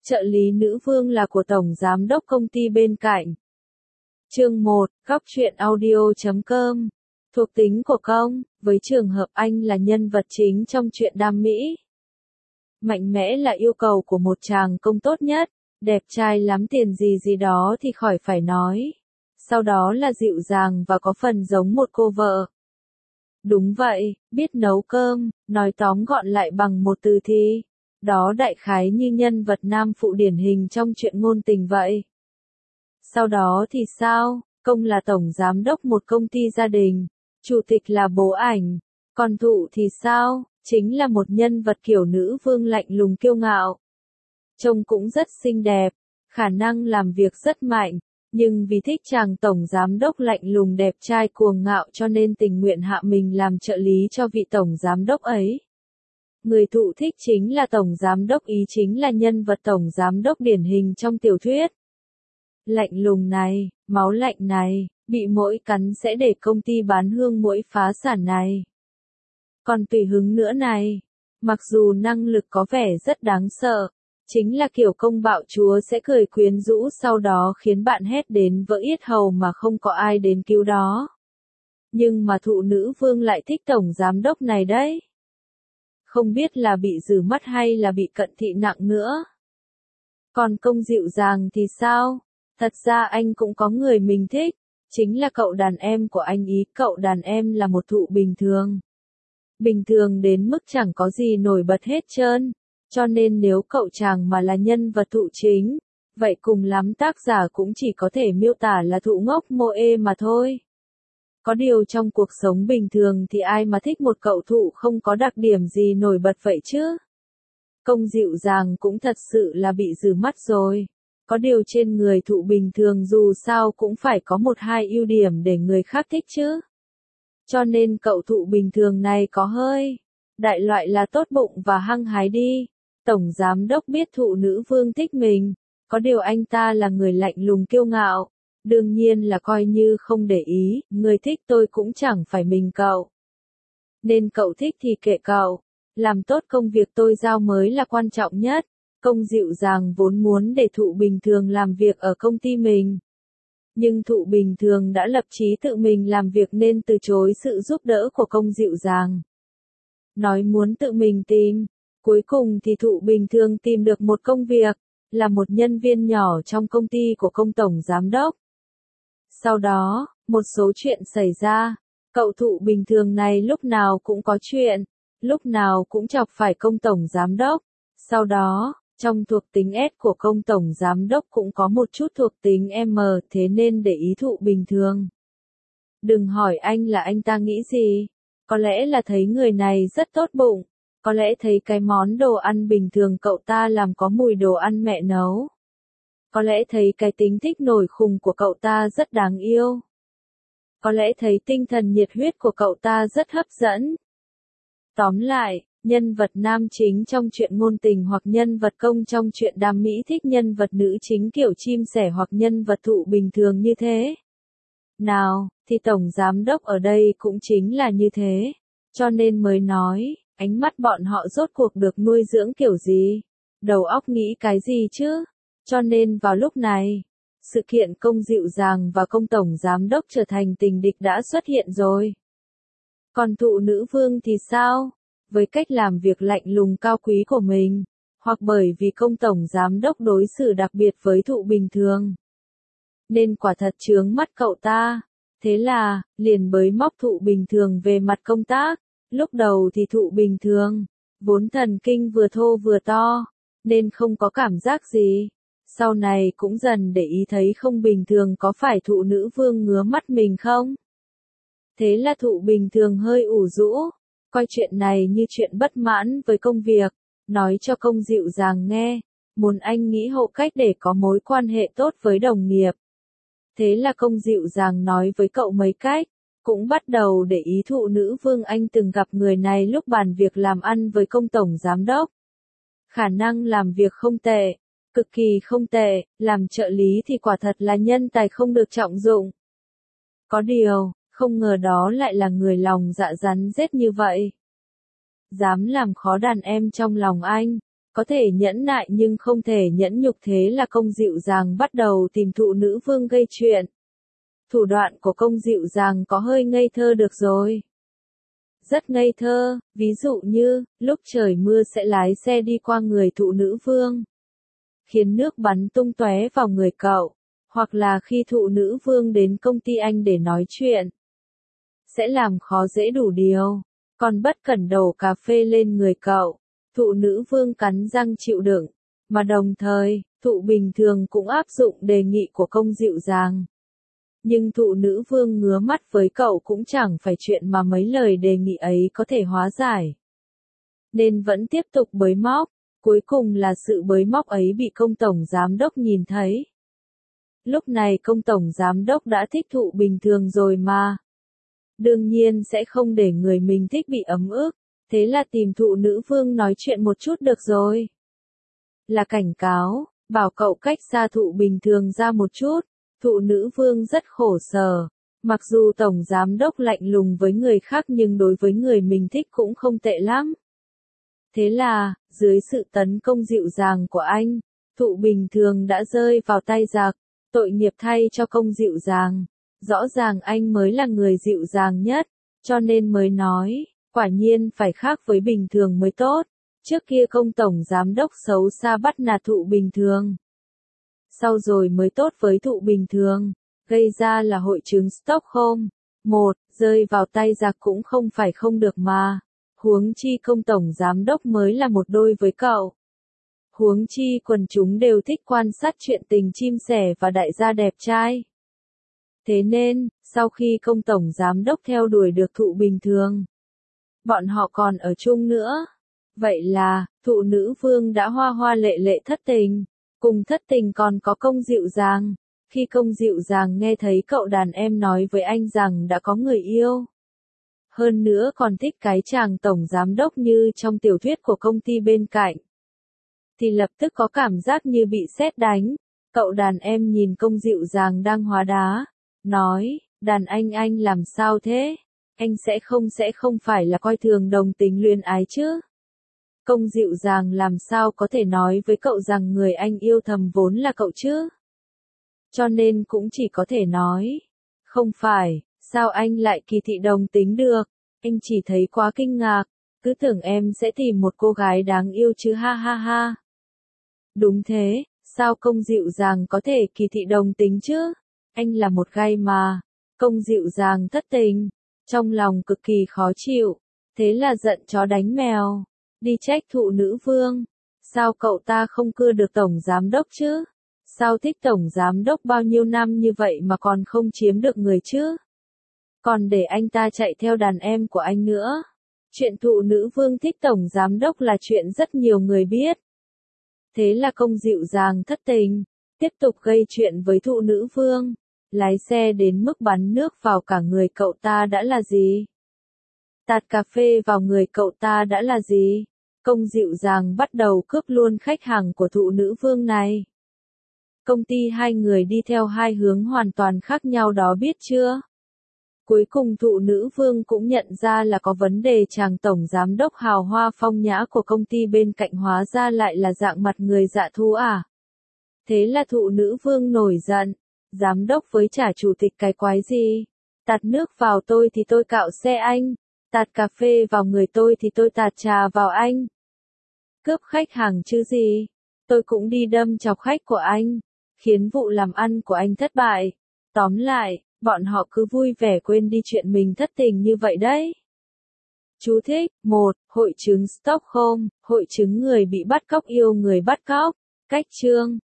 Trợ lý nữ vương là của tổng giám đốc công ty bên cạnh. Chương 1, góc truyện audio.com. Thuộc tính của công, với trường hợp anh là nhân vật chính trong truyện đam mỹ. Mạnh mẽ là yêu cầu của một chàng công tốt nhất, đẹp trai lắm tiền gì gì đó thì khỏi phải nói. Sau đó là dịu dàng và có phần giống một cô vợ. Đúng vậy, biết nấu cơm, nói tóm gọn lại bằng một từ thì, đó đại khái như nhân vật nam phụ điển hình trong truyện ngôn tình vậy. Sau đó thì sao? Công là tổng giám đốc một công ty gia đình, chủ tịch là bố ảnh, còn Thụ thì sao? Chính là một nhân vật kiểu nữ vương lạnh lùng kiêu ngạo. Trông cũng rất xinh đẹp, khả năng làm việc rất mạnh, nhưng vì thích chàng tổng giám đốc lạnh lùng đẹp trai cuồng ngạo cho nên tình nguyện hạ mình làm trợ lý cho vị tổng giám đốc ấy. Người Thụ thích chính là tổng giám đốc ý, chính là nhân vật tổng giám đốc điển hình trong tiểu thuyết. Lạnh lùng này, máu lạnh này, bị muỗi cắn sẽ để công ty bán hương muỗi phá sản này. Còn tùy hứng nữa này, mặc dù năng lực có vẻ rất đáng sợ, chính là kiểu công bạo chúa sẽ cười quyến rũ sau đó khiến bạn hét đến vỡ yết hầu mà không có ai đến cứu đó. Nhưng mà Thụ nữ vương lại thích tổng giám đốc này đấy. Không biết là bị dử mắt hay là bị cận thị nặng nữa. Còn công dịu dàng thì sao? Thật ra anh cũng có người mình thích, chính là cậu đàn em của anh ý. Cậu đàn em là một Thụ bình thường. Bình thường đến mức chẳng có gì nổi bật hết trơn, cho nên nếu cậu chàng mà là nhân vật Thụ chính, vậy cùng lắm tác giả cũng chỉ có thể miêu tả là Thụ ngốc mô ê mà thôi. Có điều trong cuộc sống bình thường thì ai mà thích một cậu Thụ không có đặc điểm gì nổi bật vậy chứ? Công dịu dàng cũng thật sự là bị dử mắt rồi. Có điều trên người Thụ bình thường dù sao cũng phải có một hai ưu điểm để người khác thích chứ. Cho nên cậu Thụ bình thường này có hơi đại loại là tốt bụng và hăng hái đi. Tổng giám đốc biết Thụ nữ vương thích mình, có điều anh ta là người lạnh lùng kiêu ngạo. Đương nhiên là coi như không để ý, người thích tôi cũng chẳng phải mình cậu. Nên cậu thích thì kệ cậu, làm tốt công việc tôi giao mới là quan trọng nhất. Công dịu dàng vốn muốn để Thụ bình thường làm việc ở công ty mình. Nhưng Thụ bình thường đã lập chí tự mình làm việc nên từ chối sự giúp đỡ của công dịu dàng. Nói muốn tự mình tìm, cuối cùng thì Thụ bình thường tìm được một công việc, là một nhân viên nhỏ trong công ty của công tổng giám đốc. Sau đó, một số chuyện xảy ra, cậu Thụ bình thường này lúc nào cũng có chuyện, lúc nào cũng chọc phải công tổng giám đốc. Sau đó, trong thuộc tính S của công tổng giám đốc cũng có một chút thuộc tính M, thế nên để ý Thụ bình thường. Đừng hỏi anh là anh ta nghĩ gì, có lẽ là thấy người này rất tốt bụng, có lẽ thấy cái món đồ ăn bình thường cậu ta làm có mùi đồ ăn mẹ nấu. Có lẽ thấy cái tính thích nổi khùng của cậu ta rất đáng yêu. Có lẽ thấy tinh thần nhiệt huyết của cậu ta rất hấp dẫn. Tóm lại, nhân vật nam chính trong truyện ngôn tình hoặc nhân vật công trong truyện đam mỹ thích nhân vật nữ chính kiểu chim sẻ hoặc nhân vật Thụ bình thường như thế. Nào, thì tổng giám đốc ở đây cũng chính là như thế. Cho nên mới nói, ánh mắt bọn họ rốt cuộc được nuôi dưỡng kiểu gì? Đầu óc nghĩ cái gì chứ? Cho nên vào lúc này, sự kiện công dịu dàng và công tổng giám đốc trở thành tình địch đã xuất hiện rồi. Còn Thụ nữ vương thì sao? Với cách làm việc lạnh lùng cao quý của mình, hoặc bởi vì công tổng giám đốc đối xử đặc biệt với Thụ bình thường, nên quả thật chướng mắt cậu ta. Thế là, liền bới móc Thụ bình thường về mặt công tác. Lúc đầu thì Thụ bình thường, vốn thần kinh vừa thô vừa to, nên không có cảm giác gì. Sau này cũng dần để ý thấy không bình thường có phải Thụ nữ vương ngứa mắt mình không? Thế là Thụ bình thường hơi ủ rũ, coi chuyện này như chuyện bất mãn với công việc, nói cho công dịu dàng nghe, muốn anh nghĩ hộ cách để có mối quan hệ tốt với đồng nghiệp. Thế là công dịu dàng nói với cậu mấy cách, cũng bắt đầu để ý Thụ nữ vương anh từng gặp người này lúc bàn việc làm ăn với công tổng giám đốc. Khả năng làm việc không tệ, cực kỳ không tệ, làm trợ lý thì quả thật là nhân tài không được trọng dụng. Có điều, không ngờ đó lại là người lòng dạ rắn rết như vậy. Dám làm khó đàn em trong lòng anh, Có thể nhẫn nại nhưng không thể nhẫn nhục, thế là Công Dịu Dàng bắt đầu tìm thụ nữ vương gây chuyện. Thủ đoạn của Công Dịu Dàng có hơi ngây thơ được rồi. Rất ngây thơ, ví dụ như, lúc trời mưa sẽ lái xe đi qua người thụ nữ vương, khiến nước bắn tung tóe vào người cậu, hoặc là khi thụ nữ vương đến công ty anh để nói chuyện, sẽ làm khó dễ đủ điều, còn bất cẩn đổ cà phê lên người cậu, thụ nữ vương cắn răng chịu đựng, mà đồng thời, thụ bình thường cũng áp dụng đề nghị của Công Dịu Dàng. Nhưng thụ nữ vương ngứa mắt với cậu cũng chẳng phải chuyện mà mấy lời đề nghị ấy có thể hóa giải. Nên vẫn tiếp tục bới móc, cuối cùng là sự bới móc ấy bị Công Tổng Giám Đốc nhìn thấy. Lúc này Công Tổng Giám Đốc đã thích thụ bình thường rồi mà. Đương nhiên sẽ không để người mình thích bị ấm ức, thế là tìm thụ nữ vương nói chuyện một chút được rồi. Là cảnh cáo, bảo cậu cách xa thụ bình thường ra một chút. Thụ nữ vương rất khổ sở, mặc dù Tổng Giám Đốc lạnh lùng với người khác nhưng đối với người mình thích cũng không tệ lắm. Thế là, dưới sự tấn công dịu dàng của anh, thụ bình thường đã rơi vào tay giặc, tội nghiệp thay cho Công Dịu Dàng. Rõ ràng anh mới là người dịu dàng nhất, cho nên mới nói, quả nhiên phải khác với bình thường mới tốt. Trước kia Công Tổng Giám Đốc xấu xa bắt nạt thụ bình thường. Sau rồi mới tốt với thụ bình thường, gây ra là hội chứng Stockholm. Rơi vào tay giặc cũng không phải không được mà. Huống chi Công Tổng Giám Đốc mới là một đôi với cậu. Huống chi quần chúng đều thích quan sát chuyện tình chim sẻ và đại gia đẹp trai. Thế nên, sau khi Công Tổng Giám Đốc theo đuổi được thụ bình thường, bọn họ còn ở chung nữa. Vậy là, thụ nữ vương đã hoa hoa lệ lệ thất tình. Cùng thất tình còn có Công Dịu Dàng. Khi Công Dịu Dàng nghe thấy cậu đàn em nói với anh rằng đã có người yêu. Hơn nữa còn thích cái chàng Tổng Giám Đốc như trong tiểu thuyết của công ty bên cạnh. Thì lập tức có cảm giác như bị sét đánh. Cậu đàn em nhìn Công Dịu Dàng đang hóa đá. Nói, đàn anh làm sao thế? Anh sẽ không phải là coi thường đồng tình luyến ái chứ? Công Dịu Dàng làm sao có thể nói với cậu rằng người anh yêu thầm vốn là cậu chứ? Cho nên cũng chỉ có thể nói, không phải, sao anh lại kỳ thị đồng tính được? Anh chỉ thấy quá kinh ngạc, cứ tưởng em sẽ tìm một cô gái đáng yêu chứ ha ha ha. Đúng thế, sao Công Dịu Dàng có thể kỳ thị đồng tính chứ? Anh là một gay mà. Công Dịu Dàng thất tình, trong lòng cực kỳ khó chịu, thế là giận chó đánh mèo. Đi trách thụ nữ vương. Sao cậu ta không cưa được Tổng Giám Đốc chứ? Sao thích Tổng Giám Đốc bao nhiêu năm như vậy mà còn không chiếm được người chứ? Còn để anh ta chạy theo đàn em của anh nữa. Chuyện thụ nữ vương thích Tổng Giám Đốc là chuyện rất nhiều người biết. Thế là Công Dịu Dàng thất tình, tiếp tục gây chuyện với thụ nữ vương. Lái xe đến mức bắn nước vào cả người cậu ta đã là gì? Tạt cà phê vào người cậu ta đã là gì? Công Dịu Dàng bắt đầu cướp luôn khách hàng của thụ nữ vương này. Công ty hai người đi theo hai hướng hoàn toàn khác nhau đó biết chưa? Cuối cùng thụ nữ vương cũng nhận ra là có vấn đề, chàng Tổng Giám Đốc hào hoa phong nhã của công ty bên cạnh hóa ra lại là dạng mặt người dạ thú à? Thế là thụ nữ vương nổi giận. Giám đốc với trả chủ tịch cái quái gì? Tạt nước vào tôi thì tôi cạo xe anh. Tạt cà phê vào người tôi thì tôi tạt trà vào anh. Cướp khách hàng chứ gì? Tôi cũng đi đâm chọc khách của anh, khiến vụ làm ăn của anh thất bại. Tóm lại, bọn họ cứ vui vẻ quên đi chuyện mình thất tình như vậy đấy. Chú thích: 1. Hội chứng Stockholm, hội chứng người bị bắt cóc yêu người bắt cóc. Cách chương